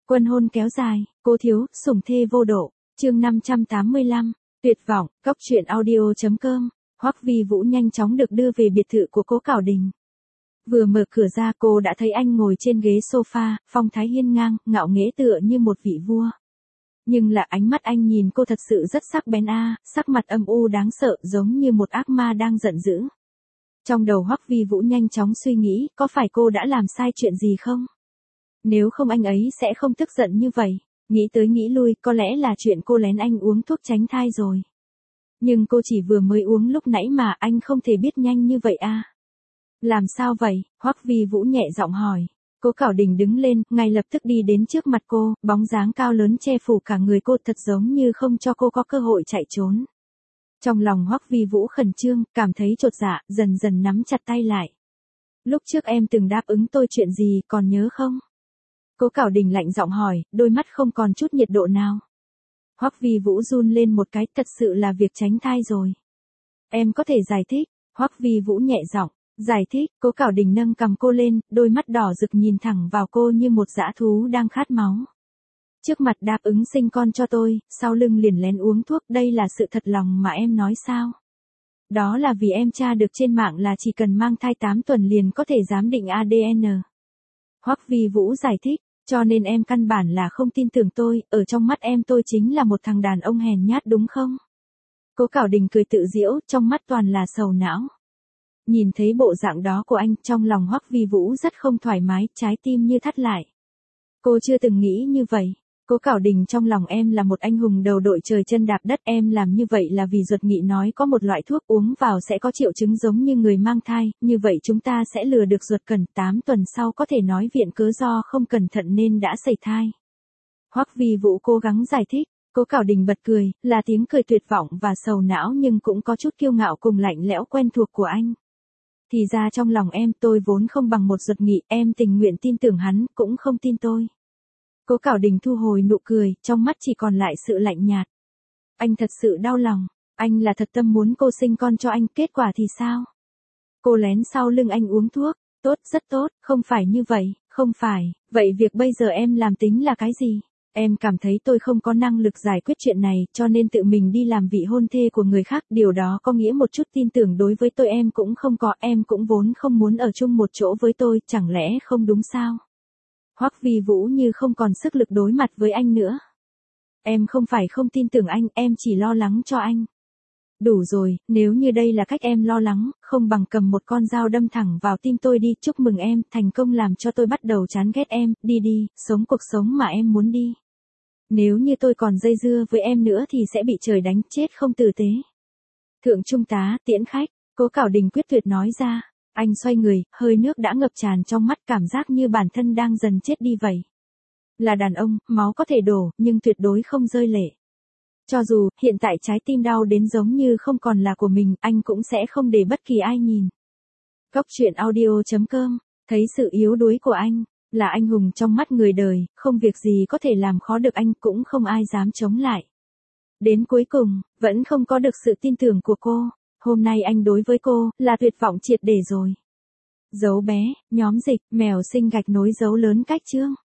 Quân hôn kéo dài, cố thiếu, sủng thê vô độ, chương 585, tuyệt vọng, Cóc truyện audio.com, Hoắc Vi Vũ nhanh chóng được đưa về biệt thự của Cố Cảo Đình. Vừa mở cửa ra cô đã thấy anh ngồi trên ghế sofa, phong thái hiên ngang, ngạo nghễ tựa như một vị vua. Nhưng là ánh mắt anh nhìn cô thật sự rất sắc bén sắc mặt âm u đáng sợ giống như một ác ma đang giận dữ. Trong đầu Hoắc Vi Vũ nhanh chóng suy nghĩ, có phải cô đã làm sai chuyện gì không? Nếu không anh ấy sẽ không tức giận như vậy. Nghĩ tới nghĩ lui, có lẽ là chuyện cô lén anh uống thuốc tránh thai rồi. Nhưng cô chỉ vừa mới uống lúc nãy mà anh không thể biết nhanh như vậy Làm sao vậy? Hoắc Vi Vũ nhẹ giọng hỏi. Cố Cảo Đình đứng lên, ngay lập tức đi đến trước mặt cô, bóng dáng cao lớn che phủ cả người cô thật giống như không cho cô có cơ hội chạy trốn. Trong lòng Hoắc Vi Vũ khẩn trương, cảm thấy chột dạ, dần dần nắm chặt tay lại. Lúc trước em từng đáp ứng tôi chuyện gì, còn nhớ không? Cố Cảo Đình lạnh giọng hỏi, đôi mắt không còn chút nhiệt độ nào. Hoắc Vi Vũ run lên một cái, thật sự là việc tránh thai rồi. Em có thể giải thích, Hoắc Vi Vũ nhẹ giọng. Giải thích, Cố Cảo Đình nâng cằm cô lên, đôi mắt đỏ rực nhìn thẳng vào cô như một dã thú đang khát máu. Trước mặt đáp ứng sinh con cho tôi, sau lưng liền lén uống thuốc, đây là sự thật lòng mà em nói sao? Đó là vì em tra được trên mạng là chỉ cần mang thai 8 tuần liền có thể giám định ADN. Hoắc Vi Vũ giải thích, cho nên em căn bản là không tin tưởng tôi, ở trong mắt em tôi chính là một thằng đàn ông hèn nhát đúng không? Cố Cảo Đình cười tự giễu, trong mắt toàn là sầu não. Nhìn thấy bộ dạng đó của anh, trong lòng Hoắc Vi Vũ rất không thoải mái, trái tim như thắt lại. Cô chưa từng nghĩ như vậy. Cố Cảo Đình, trong lòng em là một anh hùng đầu đội trời chân đạp đất, em làm như vậy là vì ruột nghị nói có một loại thuốc uống vào sẽ có triệu chứng giống như người mang thai, như vậy chúng ta sẽ lừa được ruột cần 8 tuần sau có thể nói viện cớ do không cẩn thận nên đã sẩy thai. Hoắc Vi Vũ cố gắng giải thích, Cố Cảo Đình bật cười, là tiếng cười tuyệt vọng và sầu não nhưng cũng có chút kiêu ngạo cùng lạnh lẽo quen thuộc của anh. Thì ra trong lòng em tôi vốn không bằng một ruột nghị, em tình nguyện tin tưởng hắn, cũng không tin tôi. Cố Cảo Đình thu hồi nụ cười, trong mắt chỉ còn lại sự lạnh nhạt. Anh thật sự đau lòng, anh là thật tâm muốn cô sinh con cho anh, kết quả thì sao? Cô lén sau lưng anh uống thuốc, tốt, rất tốt, không phải như vậy, không phải, vậy việc bây giờ em làm tính là cái gì? Em cảm thấy tôi không có năng lực giải quyết chuyện này, cho nên tự mình đi làm vị hôn thê của người khác, điều đó có nghĩa một chút tin tưởng đối với tôi em cũng không có, em cũng vốn không muốn ở chung một chỗ với tôi, chẳng lẽ không đúng sao? Hoắc Vi Vũ như không còn sức lực đối mặt với anh nữa. Em không phải không tin tưởng anh, em chỉ lo lắng cho anh. Đủ rồi, nếu như đây là cách em lo lắng, không bằng cầm một con dao đâm thẳng vào tim tôi đi, chúc mừng em, thành công làm cho tôi bắt đầu chán ghét em, đi đi, sống cuộc sống mà em muốn đi. Nếu như tôi còn dây dưa với em nữa thì sẽ bị trời đánh chết không tử tế. Thượng trung tá, tiễn khách, Cố Cảo Đình quyết tuyệt nói ra. Anh xoay người, hơi nước đã ngập tràn trong mắt, cảm giác như bản thân đang dần chết đi vậy. Là đàn ông, máu có thể đổ, nhưng tuyệt đối không rơi lệ. Cho dù, hiện tại trái tim đau đến giống như không còn là của mình, anh cũng sẽ không để bất kỳ ai nhìn. Cóc truyện audio.com, thấy sự yếu đuối của anh, là anh hùng trong mắt người đời, không việc gì có thể làm khó được anh, cũng không ai dám chống lại. Đến cuối cùng, vẫn không có được sự tin tưởng của cô. Hôm nay anh đối với cô, là tuyệt vọng triệt để rồi. Dấu bé, nhóm dịch, mèo sinh gạch nối dấu lớn cách chương.